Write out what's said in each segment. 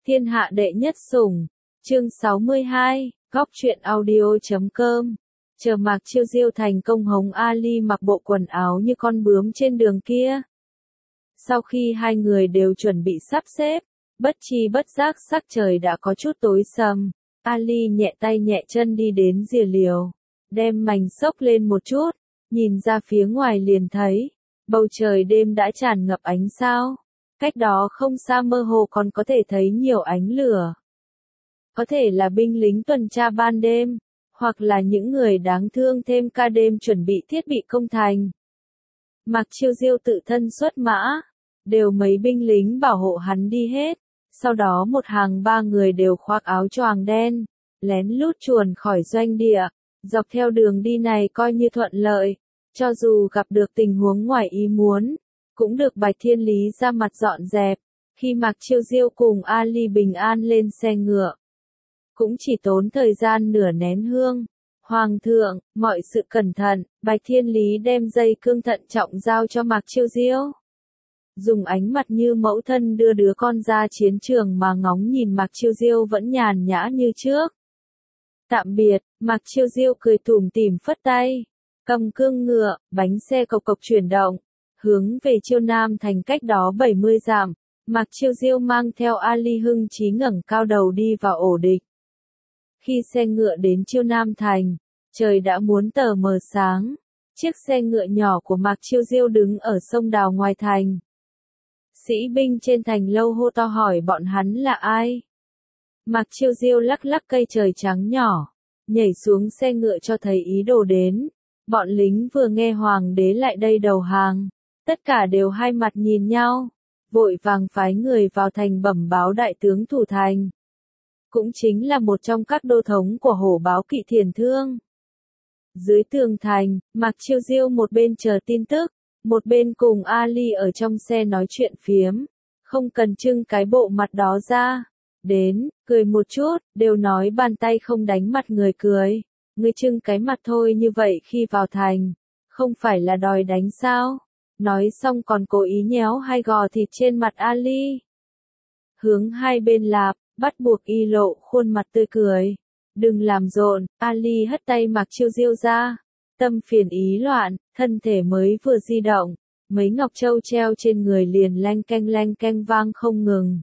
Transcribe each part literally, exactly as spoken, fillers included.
Thiên hạ đệ nhất sủng, chương sáu mươi hai, góc truyện audio chấm com. Chờ Mạc Chiêu Diêu thành công hống Ali mặc bộ quần áo như con bướm trên đường kia. Sau khi hai người đều chuẩn bị sắp xếp, bất chi bất giác sắc trời đã có chút tối sầm. Ali nhẹ tay nhẹ chân đi đến rìa liều, đem mành xốc lên một chút, nhìn ra phía ngoài liền thấy, bầu trời đêm đã tràn ngập ánh sao. Cách đó không xa mơ hồ còn có thể thấy nhiều ánh lửa. Có thể là binh lính tuần tra ban đêm, hoặc là những người đáng thương thêm ca đêm chuẩn bị thiết bị công thành. Mạc Chiêu Diêu tự thân xuất mã, đều mấy binh lính bảo hộ hắn đi hết, sau đó một hàng ba người đều khoác áo choàng đen, lén lút chuồn khỏi doanh địa, dọc theo đường đi này coi như thuận lợi, cho dù gặp được tình huống ngoài ý muốn, cũng được Bạch Thiên Lý ra mặt dọn dẹp. Khi Mạc Chiêu Diêu cùng Ali bình an lên xe ngựa, cũng chỉ tốn thời gian nửa nén hương. Hoàng thượng, mọi sự cẩn thận. Bạch Thiên Lý đem dây cương thận trọng giao cho Mạc Chiêu Diêu, dùng ánh mặt như mẫu thân đưa đứa con ra chiến trường mà ngóng nhìn Mạc Chiêu Diêu vẫn nhàn nhã như trước. Tạm biệt. Mạc Chiêu Diêu cười tủm tỉm phất tay, cầm cương ngựa, bánh xe cộc cộc chuyển động, hướng về Chiêu Nam thành cách đó bảy mươi dặm. Mạc Chiêu Diêu mang theo Ali hưng chí ngẩng cao đầu đi vào ổ địch. Khi xe ngựa đến Chiêu Nam thành, trời đã muốn tờ mờ sáng. Chiếc xe ngựa nhỏ của Mạc Chiêu Diêu đứng ở sông đào ngoài thành. Sĩ binh trên thành lâu hô to hỏi bọn hắn là ai. Mạc Chiêu Diêu lắc lắc cây trời trắng nhỏ, nhảy xuống xe ngựa cho thấy ý đồ đến. Bọn lính vừa nghe hoàng đế lại đây đầu hàng, tất cả đều hai mặt nhìn nhau, vội vàng phái người vào thành bẩm báo đại tướng thủ thành, cũng chính là một trong các đô thống của Hổ Báo Kỵ Thiền Thương. Dưới tường thành, Mạc Chiêu Diêu một bên chờ tin tức, một bên cùng Ali ở trong xe nói chuyện phiếm, không cần trưng cái bộ mặt đó ra. Đến, cười một chút, đều nói bàn tay không đánh mặt người cười. Ngươi trưng cái mặt thôi như vậy khi vào thành, không phải là đòi đánh sao? Nói xong còn cố ý nhéo hai gò thịt trên mặt Ali. Hướng hai bên lạp, bắt buộc y lộ khuôn mặt tươi cười. Đừng làm rộn. Ali hất tay Mạc Chiêu Diêu ra. Tâm phiền ý loạn, thân thể mới vừa di động, mấy ngọc châu treo trên người liền leng keng leng keng vang không ngừng.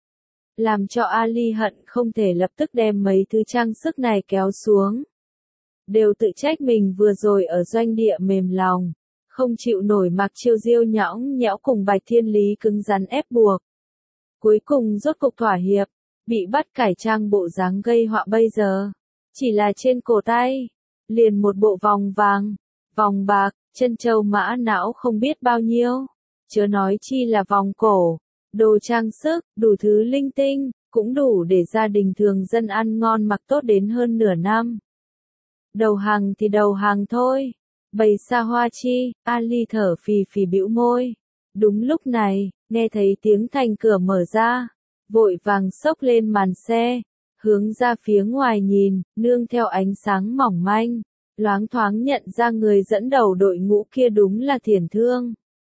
Làm cho Ali hận không thể lập tức đem mấy thứ trang sức này kéo xuống. Đều tự trách mình vừa rồi ở doanh địa mềm lòng, không chịu nổi Mạc Chiêu Diêu nhõng nhẽo cùng Bạch Thiên Lý cứng rắn ép buộc. Cuối cùng rốt cục thỏa hiệp, bị bắt cải trang bộ dáng gây họa bây giờ. Chỉ là trên cổ tay, liền một bộ vòng vàng, vòng bạc, chân châu mã não không biết bao nhiêu. Chớ nói chi là vòng cổ, đồ trang sức, đủ thứ linh tinh, cũng đủ để gia đình thường dân ăn ngon mặc tốt đến hơn nửa năm. Đầu hàng thì đầu hàng thôi. Bày xa hoa chi. Ali thở phì phì bĩu môi. Đúng lúc này, nghe thấy tiếng thành cửa mở ra, vội vàng xốc lên màn xe, hướng ra phía ngoài nhìn, nương theo ánh sáng mỏng manh, loáng thoáng nhận ra người dẫn đầu đội ngũ kia đúng là Thiền Thương.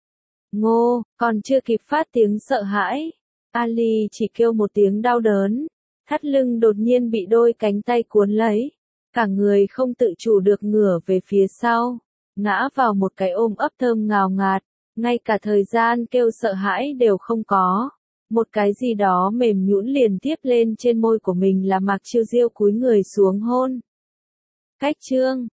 Ngô, còn chưa kịp phát tiếng sợ hãi, Ali chỉ kêu một tiếng đau đớn, thắt lưng đột nhiên bị đôi cánh tay cuốn lấy, cả người không tự chủ được ngửa về phía sau, ngã vào một cái ôm ấp thơm ngào ngạt, ngay cả thời gian kêu sợ hãi đều không có. Một cái gì đó mềm nhũn liền tiếp lên trên môi của mình là Mạc Chiêu Diêu cúi người xuống hôn. Cách chương